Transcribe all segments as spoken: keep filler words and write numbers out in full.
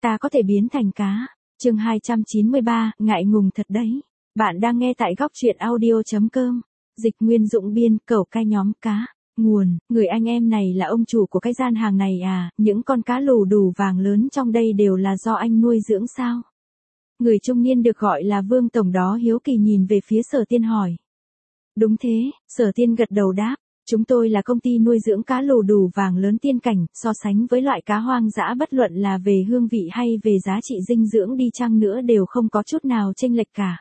ta có thể biến thành cá. Chương hai trăm chín mươi ba, ngại ngùng thật đấy. Bạn đang nghe tại góc truyện audio chấm com. Dịch Nguyên Dũng biên, cẩu cai nhóm cá. Nguồn, người anh em này là ông chủ của cái gian hàng này à, những con cá lù đù vàng lớn trong đây đều là do anh nuôi dưỡng sao? Người trung niên được gọi là Vương Tổng đó hiếu kỳ nhìn về phía Sở Tiên hỏi. Đúng thế, Sở Tiên gật đầu đáp. Chúng tôi là công ty nuôi dưỡng cá lù đù vàng lớn Tiên Cảnh, so sánh với loại cá hoang dã bất luận là về hương vị hay về giá trị dinh dưỡng đi chăng nữa đều không có chút nào chênh lệch cả.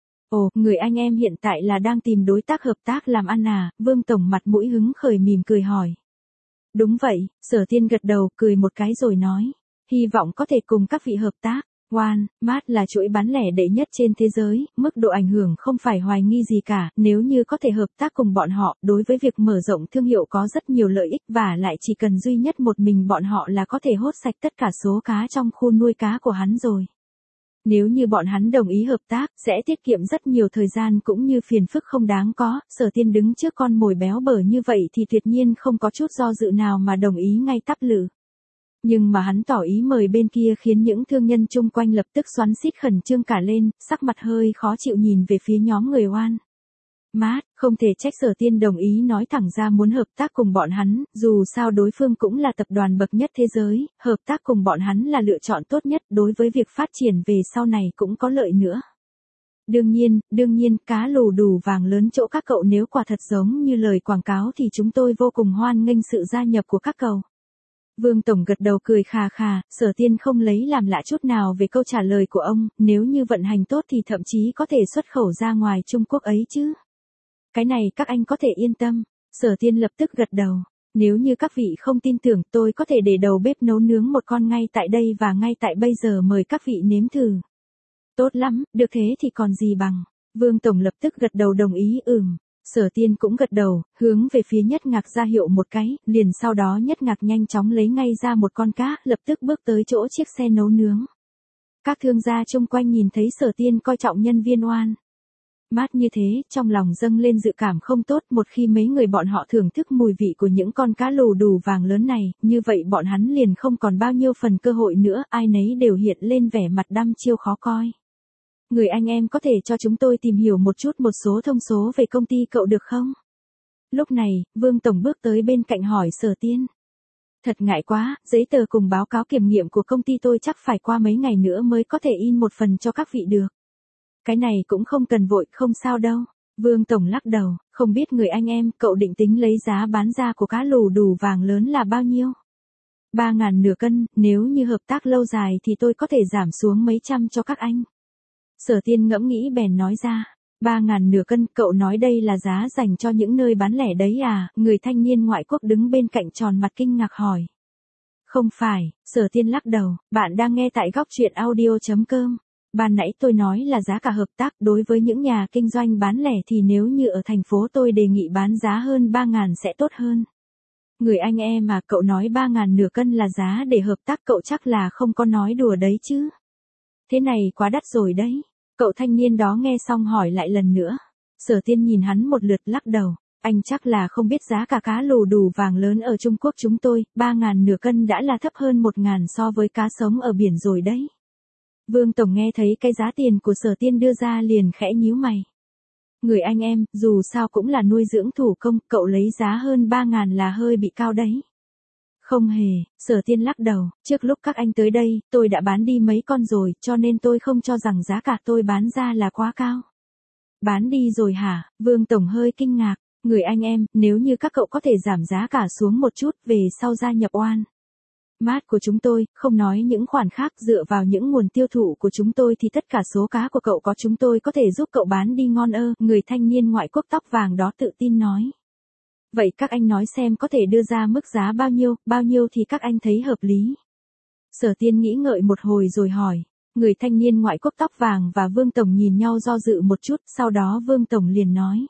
Ồ, người anh em hiện tại là đang tìm đối tác hợp tác làm ăn à, Vương Tổng mặt mũi hứng khởi mỉm cười hỏi. Đúng vậy, Sở Tiên gật đầu cười một cái rồi nói. Hy vọng có thể cùng các vị hợp tác. Walmart là chuỗi bán lẻ đệ nhất trên thế giới, mức độ ảnh hưởng không phải hoài nghi gì cả, nếu như có thể hợp tác cùng bọn họ, đối với việc mở rộng thương hiệu có rất nhiều lợi ích và lại chỉ cần duy nhất một mình bọn họ là có thể hốt sạch tất cả số cá trong khu nuôi cá của hắn rồi. Nếu như bọn hắn đồng ý hợp tác, sẽ tiết kiệm rất nhiều thời gian cũng như phiền phức không đáng có, Sở Tiên đứng trước con mồi béo bở như vậy thì tuyệt nhiên không có chút do dự nào mà đồng ý ngay tắp lự. Nhưng mà hắn tỏ ý mời bên kia khiến những thương nhân chung quanh lập tức xoắn xít khẩn trương cả lên, sắc mặt hơi khó chịu nhìn về phía nhóm người Walmart, không thể trách Sở Tiên đồng ý nói thẳng ra muốn hợp tác cùng bọn hắn, dù sao đối phương cũng là tập đoàn bậc nhất thế giới, hợp tác cùng bọn hắn là lựa chọn tốt nhất đối với việc phát triển về sau này cũng có lợi nữa. Đương nhiên, đương nhiên, cá lù đù vàng lớn chỗ các cậu nếu quả thật giống như lời quảng cáo thì chúng tôi vô cùng hoan nghênh sự gia nhập của các cậu. Vương Tổng gật đầu cười khà khà, Sở Tiên không lấy làm lạ chút nào về câu trả lời của ông, nếu như vận hành tốt thì thậm chí có thể xuất khẩu ra ngoài Trung Quốc ấy chứ. Cái này các anh có thể yên tâm, Sở Tiên lập tức gật đầu, nếu như các vị không tin tưởng tôi có thể để đầu bếp nấu nướng một con ngay tại đây và ngay tại bây giờ mời các vị nếm thử. Tốt lắm, được thế thì còn gì bằng, Vương Tổng lập tức gật đầu đồng ý ừm. Sở Tiên cũng gật đầu, hướng về phía Nhất Ngạc ra hiệu một cái, liền sau đó Nhất Ngạc nhanh chóng lấy ngay ra một con cá, lập tức bước tới chỗ chiếc xe nấu nướng. Các thương gia chung quanh nhìn thấy Sở Tiên coi trọng nhân viên Walmart như thế, trong lòng dâng lên dự cảm không tốt, một khi mấy người bọn họ thưởng thức mùi vị của những con cá lù đù vàng lớn này, như vậy bọn hắn liền không còn bao nhiêu phần cơ hội nữa, ai nấy đều hiện lên vẻ mặt đăm chiêu khó coi. Người anh em có thể cho chúng tôi tìm hiểu một chút một số thông số về công ty cậu được không? Lúc này, Vương Tổng bước tới bên cạnh hỏi Sở Tiên. Thật ngại quá, giấy tờ cùng báo cáo kiểm nghiệm của công ty tôi chắc phải qua mấy ngày nữa mới có thể in một phần cho các vị được. Cái này cũng không cần vội, không sao đâu. Vương Tổng lắc đầu, không biết người anh em, cậu định tính lấy giá bán ra của cá lù đù vàng lớn là bao nhiêu? Ba ngàn nửa cân, nếu như hợp tác lâu dài thì tôi có thể giảm xuống mấy trăm cho các anh. Sở Tiên ngẫm nghĩ bèn nói ra, ba ngàn nửa cân, cậu nói đây là giá dành cho những nơi bán lẻ đấy à, người thanh niên ngoại quốc đứng bên cạnh tròn mặt kinh ngạc hỏi. Không phải, Sở Tiên lắc đầu, bạn đang nghe tại góc truyện audio chấm com. Ban nãy tôi nói là giá cả hợp tác, đối với những nhà kinh doanh bán lẻ thì nếu như ở thành phố tôi đề nghị bán giá hơn ba ngàn sẽ tốt hơn. Người anh em mà cậu nói ba ngàn nửa cân là giá để hợp tác, cậu chắc là không có nói đùa đấy chứ. Thế này quá đắt rồi đấy. Cậu thanh niên đó nghe xong hỏi lại lần nữa. Sở Tiên nhìn hắn một lượt lắc đầu. Anh chắc là không biết giá cả cá lù đù vàng lớn ở Trung Quốc chúng tôi, ba ngàn nửa cân đã là thấp hơn một ngàn so với cá sống ở biển rồi đấy. Vương Tổng nghe thấy cái giá tiền của Sở Tiên đưa ra liền khẽ nhíu mày. Người anh em, dù sao cũng là nuôi dưỡng thủ công, cậu lấy giá hơn ba ngàn là hơi bị cao đấy. Không hề, Sở Tiên lắc đầu, trước lúc các anh tới đây, tôi đã bán đi mấy con rồi, cho nên tôi không cho rằng giá cả tôi bán ra là quá cao. Bán đi rồi hả? Vương Tổng hơi kinh ngạc, người anh em, nếu như các cậu có thể giảm giá cả xuống một chút về sau gia nhập Walmart của chúng tôi, không nói những khoản khác dựa vào những nguồn tiêu thụ của chúng tôi thì tất cả số cá của cậu có chúng tôi có thể giúp cậu bán đi ngon ơ, người thanh niên ngoại quốc tóc vàng đó tự tin nói. Vậy các anh nói xem có thể đưa ra mức giá bao nhiêu, bao nhiêu thì các anh thấy hợp lý. Sở Tiên nghĩ ngợi một hồi rồi hỏi, người thanh niên ngoại quốc tóc vàng và Vương Tổng nhìn nhau do dự một chút, sau đó Vương Tổng liền nói.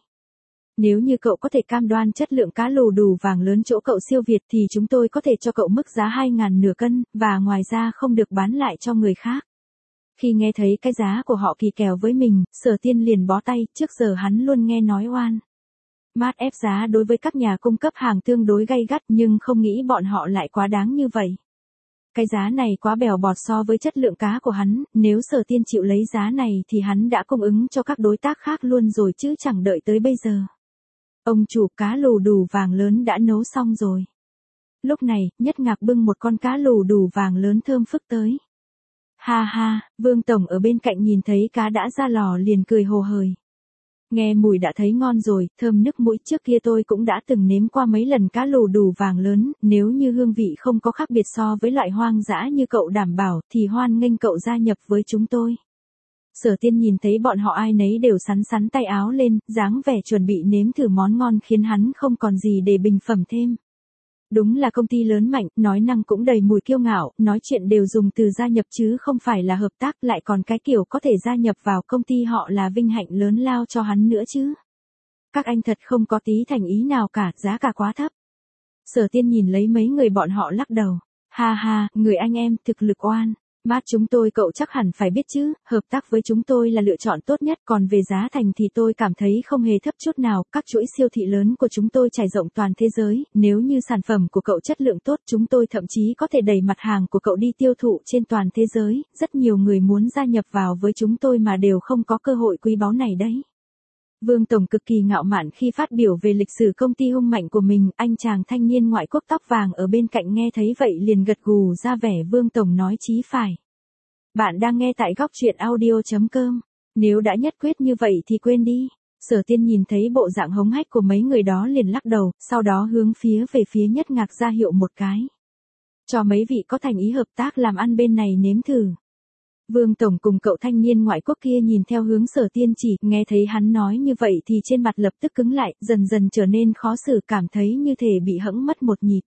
Nếu như cậu có thể cam đoan chất lượng cá lù đù vàng lớn chỗ cậu siêu việt thì chúng tôi có thể cho cậu mức giá hai ngàn nửa cân, và ngoài ra không được bán lại cho người khác. Khi nghe thấy cái giá của họ kỳ kèo với mình, Sở Tiên liền bó tay, trước giờ hắn luôn nghe nói Walmart Mát ép giá đối với các nhà cung cấp hàng tương đối gay gắt nhưng không nghĩ bọn họ lại quá đáng như vậy. cái giá này quá bèo bọt so với chất lượng cá của hắn, nếu Sở Tiên chịu lấy giá này thì hắn đã cung ứng cho các đối tác khác luôn rồi chứ chẳng đợi tới bây giờ. Ông chủ, cá lù đù vàng lớn đã nấu xong rồi. Lúc này, Nhất Ngạc bưng một con cá lù đù vàng lớn thơm phức tới. Ha ha, Vương Tổng ở bên cạnh nhìn thấy cá đã ra lò liền cười hồ hởi. Nghe mùi đã thấy ngon rồi, thơm nức mũi, trước kia tôi cũng đã từng nếm qua mấy lần cá lù đù vàng lớn, nếu như hương vị không có khác biệt so với loại hoang dã như cậu đảm bảo thì hoan nghênh cậu gia nhập với chúng tôi. Sở Tiên nhìn thấy bọn họ ai nấy đều sắn sắn tay áo lên, dáng vẻ chuẩn bị nếm thử món ngon khiến hắn không còn gì để bình phẩm thêm. Đúng là công ty lớn mạnh, nói năng cũng đầy mùi kiêu ngạo, nói chuyện đều dùng từ gia nhập chứ không phải là hợp tác, lại còn cái kiểu có thể gia nhập vào công ty họ là vinh hạnh lớn lao cho hắn nữa chứ. Các anh thật không có tí thành ý nào cả, giá cả quá thấp. Sở Tiên nhìn lấy mấy người bọn họ lắc đầu. Ha ha, người anh em, thực lực oan. Mát chúng tôi cậu chắc hẳn phải biết chứ, hợp tác với chúng tôi là lựa chọn tốt nhất, còn về giá thành thì tôi cảm thấy không hề thấp chút nào, các chuỗi siêu thị lớn của chúng tôi trải rộng toàn thế giới, nếu như sản phẩm của cậu chất lượng tốt chúng tôi thậm chí có thể đẩy mặt hàng của cậu đi tiêu thụ trên toàn thế giới, rất nhiều người muốn gia nhập vào với chúng tôi mà đều không có cơ hội quý báu này đấy. Vương Tổng cực kỳ ngạo mạn khi phát biểu về lịch sử công ty hung mạnh của mình, anh chàng thanh niên ngoại quốc tóc vàng ở bên cạnh nghe thấy vậy liền gật gù ra vẻ Vương Tổng nói chí phải. Bạn đang nghe tại góc truyện audio chấm com, nếu đã nhất quyết như vậy thì quên đi. Sở Tiên nhìn thấy bộ dạng hống hách của mấy người đó liền lắc đầu, sau đó hướng phía về phía Nhất Ngạc ra hiệu một cái. Cho mấy vị có thành ý hợp tác làm ăn bên này nếm thử. Vương Tổng cùng cậu thanh niên ngoại quốc kia nhìn theo hướng Sở Tiên chỉ, nghe thấy hắn nói như vậy thì trên mặt lập tức cứng lại, dần dần trở nên khó xử, cảm thấy như thể bị hẫng mất một nhịp.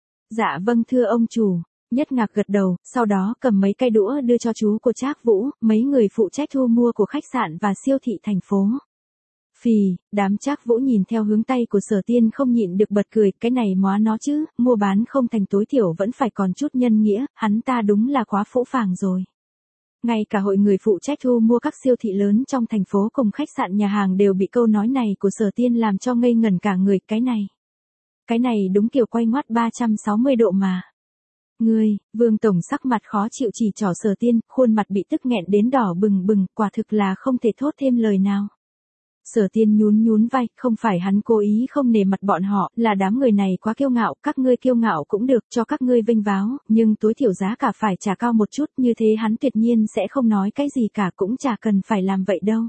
Dạ vâng thưa ông chủ. Nhất Ngạc gật đầu, sau đó cầm mấy cây đũa đưa cho chú của Trác Vũ, mấy người phụ trách thu mua của khách sạn và siêu thị thành phố. Phì, đám Trác Vũ nhìn theo hướng tay của Sở Tiên không nhịn được bật cười, cái này móa nó chứ, mua bán không thành tối thiểu vẫn phải còn chút nhân nghĩa, hắn ta đúng là quá phũ phàng rồi. Ngay cả hội người phụ trách thu mua các siêu thị lớn trong thành phố cùng khách sạn nhà hàng đều bị câu nói này của Sở Tiên làm cho ngây ngẩn cả người, cái này. Cái này đúng kiểu quay ngoắt ba trăm sáu mươi độ mà. Ngươi, Vương Tổng sắc mặt khó chịu chỉ trỏ Sở Tiên, khuôn mặt bị tức nghẹn đến đỏ bừng bừng, quả thực là không thể thốt thêm lời nào. Sở Tiên nhún nhún vai, không phải hắn cố ý không nể mặt bọn họ, là đám người này quá kiêu ngạo, các ngươi kiêu ngạo cũng được, cho các ngươi vinh váo, nhưng tối thiểu giá cả phải trả cao một chút, như thế hắn tuyệt nhiên sẽ không nói cái gì cả, cũng chả cần phải làm vậy đâu.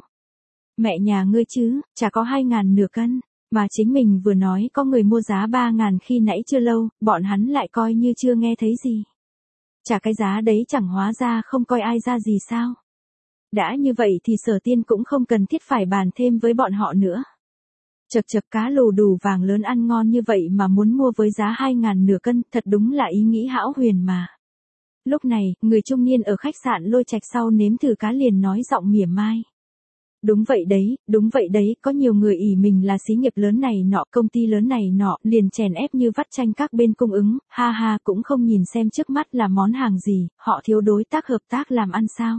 Mẹ nhà ngươi chứ, chả có hai ngàn nửa cân, mà chính mình vừa nói có người mua giá ba ngàn khi nãy chưa lâu, bọn hắn lại coi như chưa nghe thấy gì. Chả cái giá đấy chẳng hóa ra không coi ai ra gì sao. Đã như vậy thì Sở Tiên cũng không cần thiết phải bàn thêm với bọn họ nữa. Chật chật, cá lù đù vàng lớn ăn ngon như vậy mà muốn mua với giá hai ngàn nửa cân, thật đúng là ý nghĩ hão huyền mà. Lúc này, người trung niên ở khách sạn Lôi Trạch sau nếm thử cá liền nói giọng mỉa mai. Đúng vậy đấy, đúng vậy đấy, có nhiều người ỷ mình là xí nghiệp lớn này nọ, công ty lớn này nọ, liền chèn ép như vắt chanh các bên cung ứng, ha ha, cũng không nhìn xem trước mắt là món hàng gì, họ thiếu đối tác hợp tác làm ăn sao.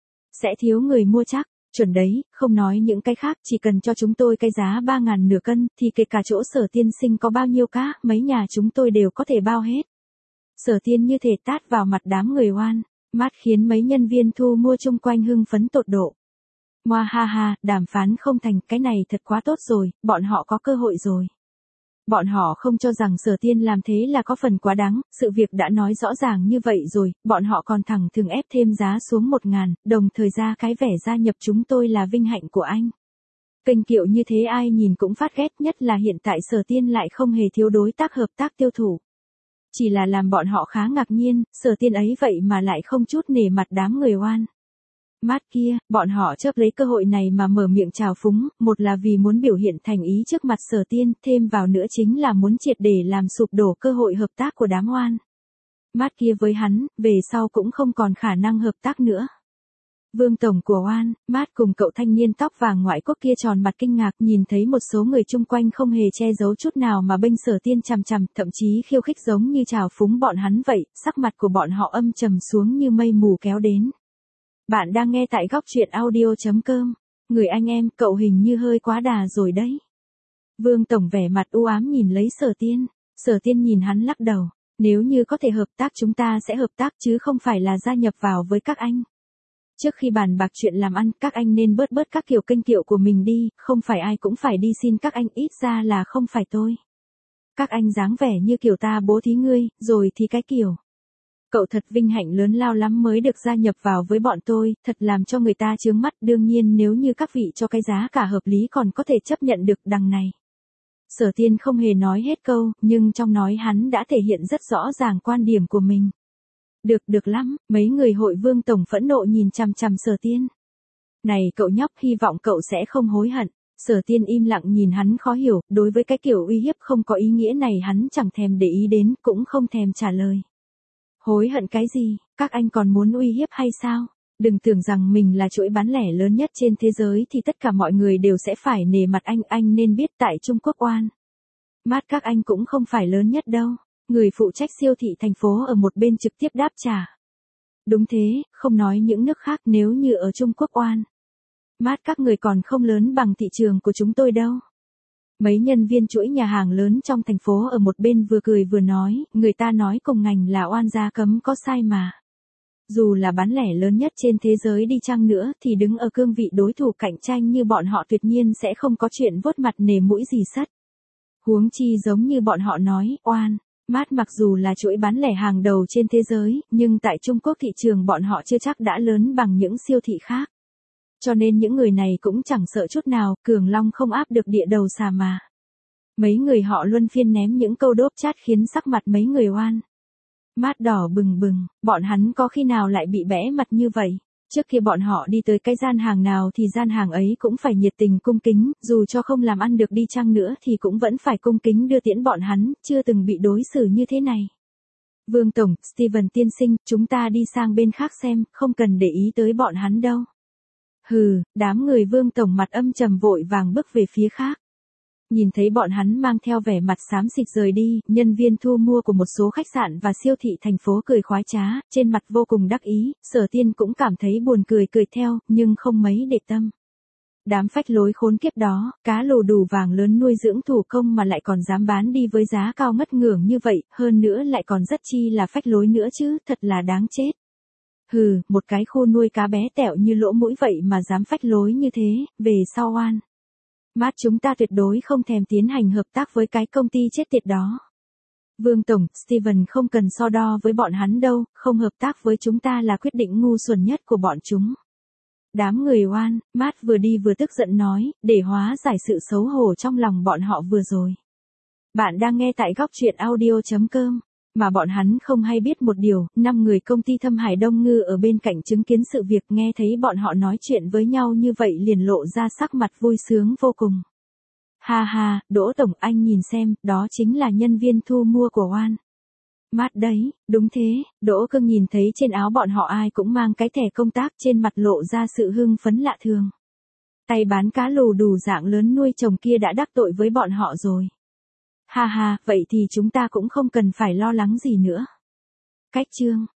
Sẽ thiếu người mua chắc, chuẩn đấy, không nói những cái khác, chỉ cần cho chúng tôi cái giá ba ngàn nửa cân, thì kể cả chỗ Sở Tiên sinh có bao nhiêu cá, mấy nhà chúng tôi đều có thể bao hết. Sở Tiên như thể tát vào mặt đám người oan, mát khiến mấy nhân viên thu mua chung quanh hưng phấn tột độ. Ngoa ha ha, đàm phán không thành, cái này thật quá tốt rồi, bọn họ có cơ hội rồi. Bọn họ không cho rằng Sở Tiên làm thế là có phần quá đáng, sự việc đã nói rõ ràng như vậy rồi, bọn họ còn thẳng thừng ép thêm giá xuống một ngàn, đồng thời ra cái vẻ gia nhập chúng tôi là vinh hạnh của anh. Kênh kiệu như thế ai nhìn cũng phát ghét, nhất là hiện tại Sở Tiên lại không hề thiếu đối tác hợp tác tiêu thụ. Chỉ là làm bọn họ khá ngạc nhiên, Sở Tiên ấy vậy mà lại không chút nể mặt đám người oan. Mát kia, bọn họ chớp lấy cơ hội này mà mở miệng chào phúng, một là vì muốn biểu hiện thành ý trước mặt Sở Tiên, thêm vào nữa chính là muốn triệt để làm sụp đổ cơ hội hợp tác của đám oan. Mát kia với hắn, về sau cũng không còn khả năng hợp tác nữa. Vương Tổng của oan, Mát cùng cậu thanh niên tóc vàng ngoại quốc kia tròn mặt kinh ngạc nhìn thấy một số người chung quanh không hề che giấu chút nào mà bênh Sở Tiên chằm chằm, thậm chí khiêu khích giống như chào phúng bọn hắn vậy, sắc mặt của bọn họ âm trầm xuống như mây mù kéo đến. Bạn đang nghe tại góc truyện audio chấm com. Người anh em, cậu hình như hơi quá đà rồi đấy. Vương Tổng vẻ mặt u ám nhìn lấy Sở Tiên. Sở Tiên nhìn hắn lắc đầu. Nếu như có thể hợp tác chúng ta sẽ hợp tác chứ không phải là gia nhập vào với các anh. Trước khi bàn bạc chuyện làm ăn, các anh nên bớt bớt các kiểu kênh kiệu của mình đi, không phải ai cũng phải đi xin các anh, ít ra là không phải tôi. Các anh dáng vẻ như kiểu ta bố thí ngươi, rồi thì cái kiểu. Cậu thật vinh hạnh lớn lao lắm mới được gia nhập vào với bọn tôi, thật làm cho người ta chướng mắt, đương nhiên nếu như các vị cho cái giá cả hợp lý còn có thể chấp nhận được đằng này. Sở Tiên không hề nói hết câu, nhưng trong nói hắn đã thể hiện rất rõ ràng quan điểm của mình. Được, được lắm, mấy người hội Vương Tổng phẫn nộ nhìn chằm chằm Sở Tiên. Này cậu nhóc, hy vọng cậu sẽ không hối hận. Sở Tiên im lặng nhìn hắn khó hiểu, đối với cái kiểu uy hiếp không có ý nghĩa này hắn chẳng thèm để ý đến, cũng không thèm trả lời. Hối hận cái gì, các anh còn muốn uy hiếp hay sao? Đừng tưởng rằng mình là chuỗi bán lẻ lớn nhất trên thế giới thì tất cả mọi người đều sẽ phải nể mặt anh, anh nên biết tại Trung Quốc oan. Mát các anh cũng không phải lớn nhất đâu. Người phụ trách siêu thị thành phố ở một bên trực tiếp đáp trả. Đúng thế, không nói những nước khác, nếu như ở Trung Quốc oan. Mát các người còn không lớn bằng thị trường của chúng tôi đâu. Mấy nhân viên chuỗi nhà hàng lớn trong thành phố ở một bên vừa cười vừa nói, người ta nói cùng ngành là oan gia cấm có sai mà. Dù là bán lẻ lớn nhất trên thế giới đi chăng nữa thì đứng ở cương vị đối thủ cạnh tranh như bọn họ tuyệt nhiên sẽ không có chuyện vuốt mặt nể mũi gì sắt. Huống chi giống như bọn họ nói, oan. Mát mặc dù là chuỗi bán lẻ hàng đầu trên thế giới, nhưng tại Trung Quốc thị trường bọn họ chưa chắc đã lớn bằng những siêu thị khác. Cho nên những người này cũng chẳng sợ chút nào, Cường Long không áp được địa đầu xà mà. Mấy người họ luân phiên ném những câu đốp chát khiến sắc mặt mấy người oan. Mát đỏ bừng bừng, bọn hắn có khi nào lại bị bẽ mặt như vậy. Trước khi bọn họ đi tới cái gian hàng nào thì gian hàng ấy cũng phải nhiệt tình cung kính, dù cho không làm ăn được đi chăng nữa thì cũng vẫn phải cung kính đưa tiễn bọn hắn, chưa từng bị đối xử như thế này. Vương Tổng, Steven tiên sinh, chúng ta đi sang bên khác xem, không cần để ý tới bọn hắn đâu. Hừ, đám người Vương Tổng mặt âm trầm vội vàng bước về phía khác. Nhìn thấy bọn hắn mang theo vẻ mặt xám xịt rời đi, nhân viên thu mua của một số khách sạn và siêu thị thành phố cười khoái trá, trên mặt vô cùng đắc ý, Sở Tiên cũng cảm thấy buồn cười cười theo, nhưng không mấy để tâm. Đám phách lối khốn kiếp đó, cá lồ đủ vàng lớn nuôi dưỡng thủ công mà lại còn dám bán đi với giá cao ngất ngưởng như vậy, hơn nữa lại còn rất chi là phách lối nữa chứ, thật là đáng chết. Hừ, một cái khu nuôi cá bé tẹo như lỗ mũi vậy mà dám phách lối như thế, về sau oan. Mát chúng ta tuyệt đối không thèm tiến hành hợp tác với cái công ty chết tiệt đó. Vương Tổng, Steven không cần so đo với bọn hắn đâu, không hợp tác với chúng ta là quyết định ngu xuẩn nhất của bọn chúng. Đám người oan, Mát vừa đi vừa tức giận nói, để hóa giải sự xấu hổ trong lòng bọn họ vừa rồi. Bạn đang nghe tại góc truyện audio chấm com. Mà bọn hắn không hay biết một điều, năm người công ty Thâm Hải Đông Ngư ở bên cạnh chứng kiến sự việc nghe thấy bọn họ nói chuyện với nhau như vậy liền lộ ra sắc mặt vui sướng vô cùng. Ha ha, Đỗ Tổng anh nhìn xem, đó chính là nhân viên thu mua của oan. Mát đấy, đúng thế, Đỗ Cương nhìn thấy trên áo bọn họ ai cũng mang cái thẻ công tác trên mặt lộ ra sự hưng phấn lạ thường. Tay bán cá lù đủ dạng lớn nuôi chồng kia đã đắc tội với bọn họ rồi. Ha ha, vậy thì chúng ta cũng không cần phải lo lắng gì nữa. Cách chương